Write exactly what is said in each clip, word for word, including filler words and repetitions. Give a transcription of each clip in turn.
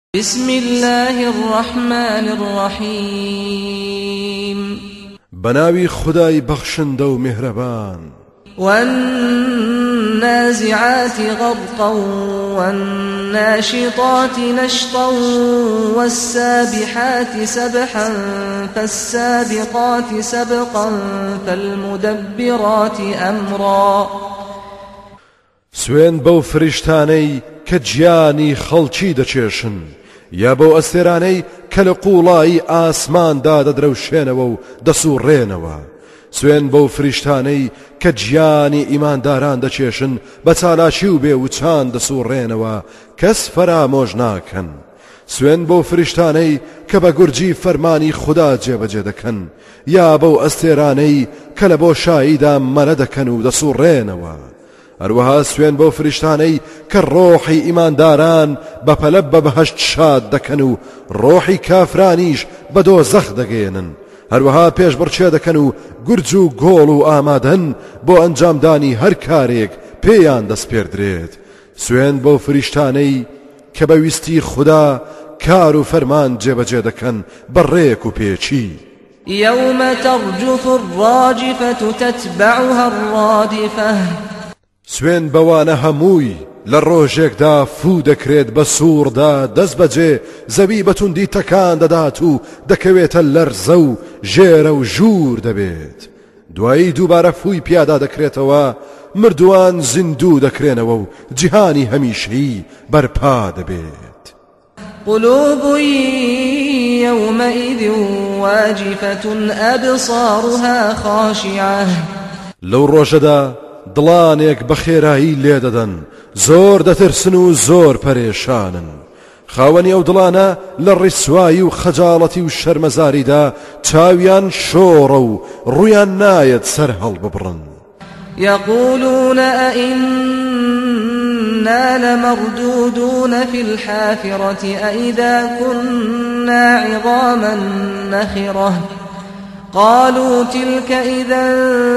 بسم الله الرحمن الرحيم بناوي خداي بخشند و مهربان والنازعات غرقا والناشطات نشطا والسابحات سبحا فالسابقات سبقا فالمدبرات أمرا سوين بو فرشتاني كجياني خلچي دچيشن يا بو استراني كالقولاي آسمان داد دروشينو دسورينو سوين بو فرشتاني كجياني إيمان داران دچيشن بتالاشيو بيوچان دسورينو كس فراموش ناكن سوين بو فرشتاني كبا گرجي فرماني خدا جيبجي دكن يا بو استراني كالبو شايدا مندكنو دسورينو هەروەها سوێن بۆ فریشتانەی کە ڕۆحی ئیمانداران بەپەلە بە بەهەشت شاد دەکەن و ڕۆحی کافرانیش بە دۆزەخ دەگەێنن هەروەها پێشبڕچێ دەکەن و گورج و گۆڵ و ئامادەن بۆ ئەنجامدانی هەر کارێک پێیان دەسپێردرێت سوێن بۆ فریشتانەی کە بەویستی خوددا کار و فەرمان جێبەجێ دەکەن بەڕێک و پێچی يوم ترجف الراجفة تتبعها الرادفة سوێن بەوانە هەمووی لە ڕۆژێکدا فوو دەکرێت بە سووردا دەست بەجێ زەوی بەتوندی تەکان دەدات و دەکەوێتە لەرزە و ژێرە و ژوور دەبێت دوایی دووبارە فووی پیادا دەکرێتەوە مردووان زیندوو دەکرێنەوە و جیهانی هەمیشەیی بەرپا دەبێت قلوب يومئذ واجفة أبصارها خاشعة لەو ڕۆژەدا دڵانێک بە خێرایی لێ دەدەن زۆر دەترسن و زۆر پەرێشانن خاوەنی ئەو دڵانە لە ڕیسوایی و خەجاڵەتی و شەرمەزاریدا چاویان شۆڕە و ڕویان نایەت سەر هەڵببڕن يقولون أئنا لمردودون في الحافرة أئذا كنا عظاما نخرة قالوا تلك إذا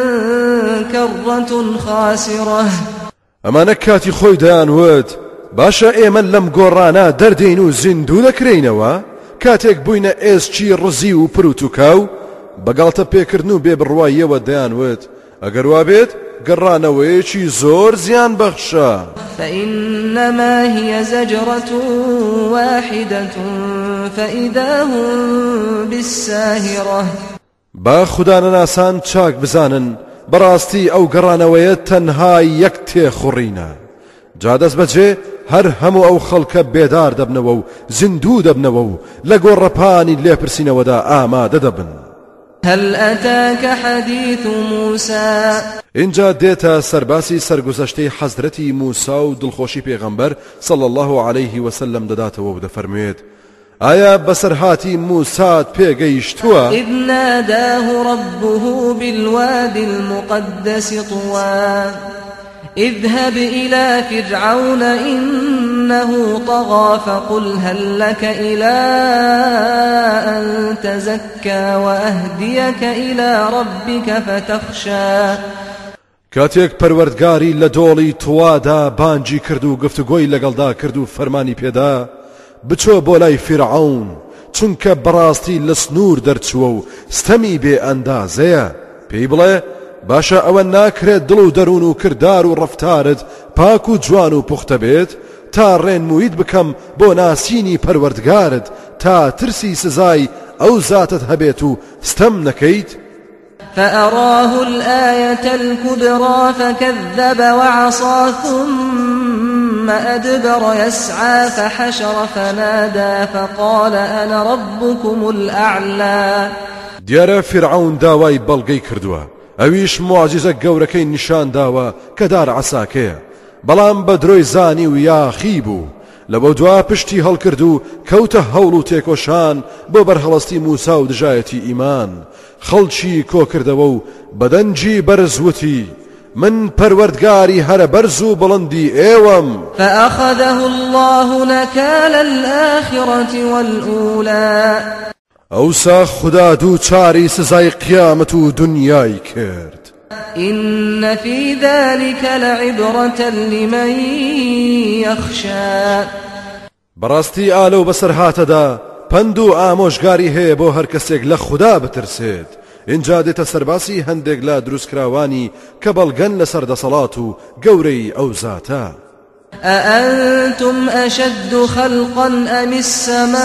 كرة خاسرة ئەمانە کاتی خۆی دەیانوت باشە ئێمە لەم گۆڕانە دەردەین و زیندوو دەکرێینەوە کاتێک بووینە ئێسچی ڕزی و پروت و کاو بەگاڵتە پێکردن و بێبڕواییەوە دەیانوت ئەگەر وا بێت گەڕانەوەیەکی زۆر زیان بەخشە فإنما هي زجرة واحدة فإذا هم بالساهرة با خودانەناسان چاک بزانن بەڕاستی ئەو گەڕانەوەیە تەنها یەک تێخوڕینە جا دەست بەجێ هەر هەموو ئەو خەڵکە بێدار دەبنەوە و زیندوو دەبنەوە و لە گۆڕەپانی لێپرسینەوەدا ئامادە دەبن هل أتاك حديث موسى اینجا دێتە سەرباسی سەرگوزەشتەی حەزرەتی موسا و دڵخۆشی پێغەمبەر صلی الله عليه وسلم دەداتەوە و دەفەرموێت ئایا بەسەرهاتی موسات پێگەیشتووە إذ ناداه ربه بالوادي المقدس طوى اذهب إلى فرعون إنه طغى فقل هل لك إلى أن تزكى وأهديك إلى ربك فتخشى کاتێک پەروەردگاری لە دۆڵی توادا بانجی کرد و گفتوگۆی لەگەڵدا کرد و فەرمانی پێدا بچۆ بۆ لای فرعون چونکە بەڕاستی لە سنوور دەرچووە و ستەمی بێ ئەندازەیە پێی بڵێ باشە ئەوە ناکرێت دڵ و دەروون و کردار و ڕەفتارت پاک و جوان و پوختە بێت تا ڕێنمویت بکەم بۆ ناسینی پەروەردگارت تا ترسی سزای ئەو زاتت هەبێت و ستەم نەکەیت فأراه الآية الكبرى فكذب وعصى ثم أدبر يسعى فحشر فنادى فقال أنا ربكم الأعلى دیارە فرعون داوای بەڵگەی کردووە ئەویش معجزە گەورەکەی نیشان داوە کە دار عەساکەیە بەڵام بە درۆی زانی و یاخی بوو لەبەو دوا پشتی هەڵکرد و کەوتە هەوڵ و تێکۆشان بۆ بەرهەڵەستی موسا و دژایەتی ئیمان خەڵکی کۆکردەوە و بەدەنجی بەرزوتی من پەروەردگاری هەرە بەرز و بڵندی ئێوەم فأخذه الله نكال الآخرة والأولى ئەوسا خوددا دوو چاری سزای قیامەت و دنیای کرد إن في ذلك لعبرة لمن يخشى بەڕاستی ئالە و بەسەر هاتەدا پند و ئامۆژگاری هەیە بۆ هەر کەسێک لە خوددا بترسێت. اینجا دێتە سەرباسی هەندێک لە دروستکراوانی کە بەڵگەن لەسەر دەسەڵات و گەورەی ئەو زاتە. أأنتم أشد خلقا أم السماء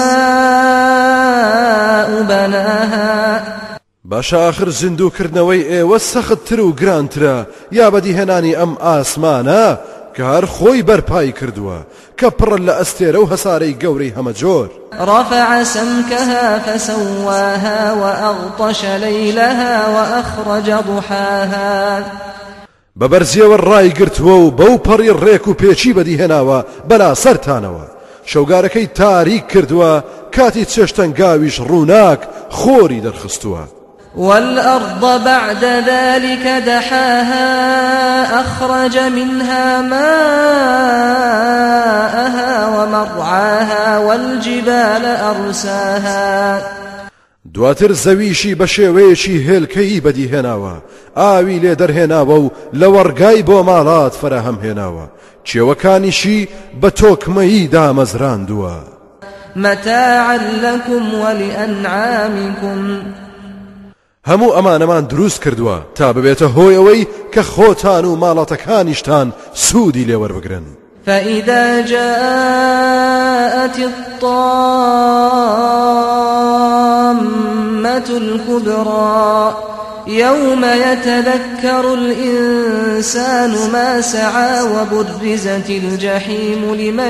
بناها باشا آخر زیندووکردنەوەی ئێوە سەختتر و گرانترە یا بەدیهێنانی ئەم ئاسمانە کە هەر خۆی بەرپای کردووە کە پڕ لە ئەستێرە و هەسارەی گەورەی هەمەجۆر. رفع سمكها فسواها وأغطش ليلها وأخرج ضحاها بەبەرزیەوە ڕای گرتووە و بەو پەڕی ڕێک و پێچی بەدیهێناوە بەلا سەرتانەوە. شەوگارەکەی تاریک کردووە کاتی چێشتەنگاویش ڕووناک خۆری دەرخستووە. والأرض بعد ذلك دحاها أخرج منها ماءها ومرعاها والجبال أرساها دواتر زەویشی بە شێوەیەکی هێلکەیی بەدیهێناوە ئاوی لێ دەرهێناوە و لە وەرگای بۆ ماڵات فەرەهەم هێناوە کێوەکانیشی بە تۆکمەیی دامەزراندووە. متاعا لكم ولأنعامكم هەموو ئەمانەمان دروست کردووە تا ببێتە هۆی ئەوەی کە خۆتان و ماڵاتەکانیشتان سوودی لێوەربگرن. فإذا جاءت الطامة الكبرى يوم يتذكر الإنسان ما سعى وبرزت الجحيم لمن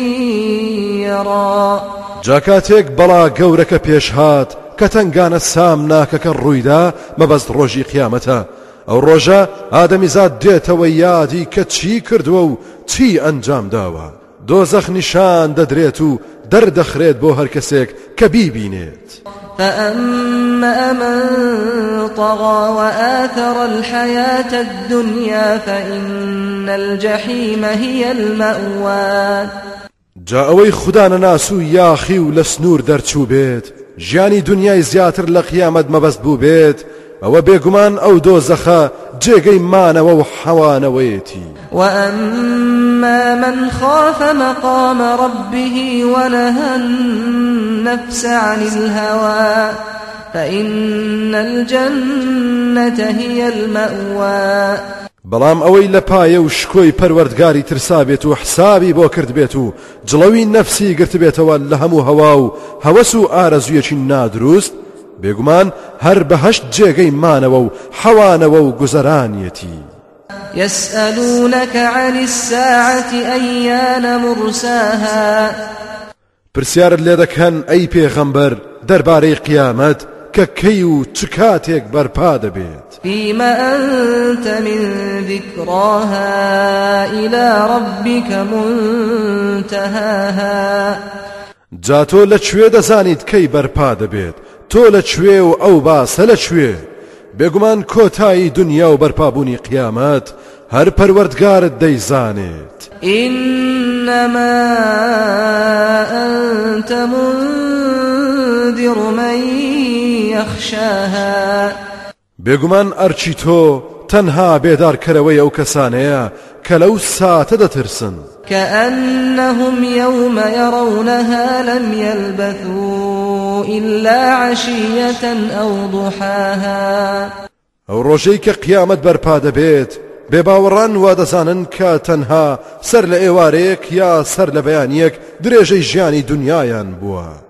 يرى. جاکاتێک بەڵا گەورەکە پێش هات کە تەنگانە سام ناکەکە ڕوویدا مەبەست ڕۆژی قیامەتە. ئەو ڕۆژە ئادەمیزاد دێتەوە یادی کە چی کردووە و چی ئەنجام داوە. دۆزەخ نیشان دەدرێت و دەردەخرێت بۆ هەر کەسێک کە بیبینێت. فأما من طغى وآثر الحياة الدنيا فإن الجحيم هي المأوى. جا ئەوەی خوددا نەناس و یاخی و لە سنوور دەرچوو بێت ژیانی دنیای زیاتر لە قیامەت مەبەست بوو بێت ئەوە بێگومان ئەو دۆزەخە جێگەی مانەوە و حەوانەوەیەتی. وأما من خاف مقام ربه ونهى النفس عن الهوى فإن الجنة هي المأوى. بەڵام ئەوەی لە پایە و شکۆی پەروەردگاری ترسا بێت و حسابی بۆ کرد بێت و جڵەوی نەفسی گرت بێتەوە لە هەموو هەوا و هەوەس و ئارەزویەکی نادروست بێگومان هەر بەهەشت جێگەی مانەوە و حەوانەوە و گوزەرانیەتی. يسألونك عن الساعة أيان مرساها پرسیارت لێ دەکەن ئەی پێغەمبەر دەربارەی قیامەت کە کەی و چ کاتێک بەرپا دەبێت. فيما أنت من ذكراها إلى ربك منتهاها. جا تۆ لەکوێ دەزانیت کەی بەرپا دەبێت تۆ لەکوێ و ئەو باسە لەکوێ. بێگومان کۆتایی دنیا و بەرپابوونی قیامەت هەر پەروەردگارت دەیزانێت. إنما أنت منذر من يخشاها. بێگومان ئەرچی تۆ تەنها بێدارکەرەوەی ئەو کەسانەیە کە لەو ساتە دەترسن. كأنهم يوم يرونها لم يلبثوا إلا عشية أو ضحاها. ئەو ڕۆژەی کە قیامەت بەرپا دەبێت بێباوەڕان وا دەزانن کە تەنها سەر لە ئێوارەیەک یا سەر لە بەیانیەک درێژەی ژیانی دنیایان بووە.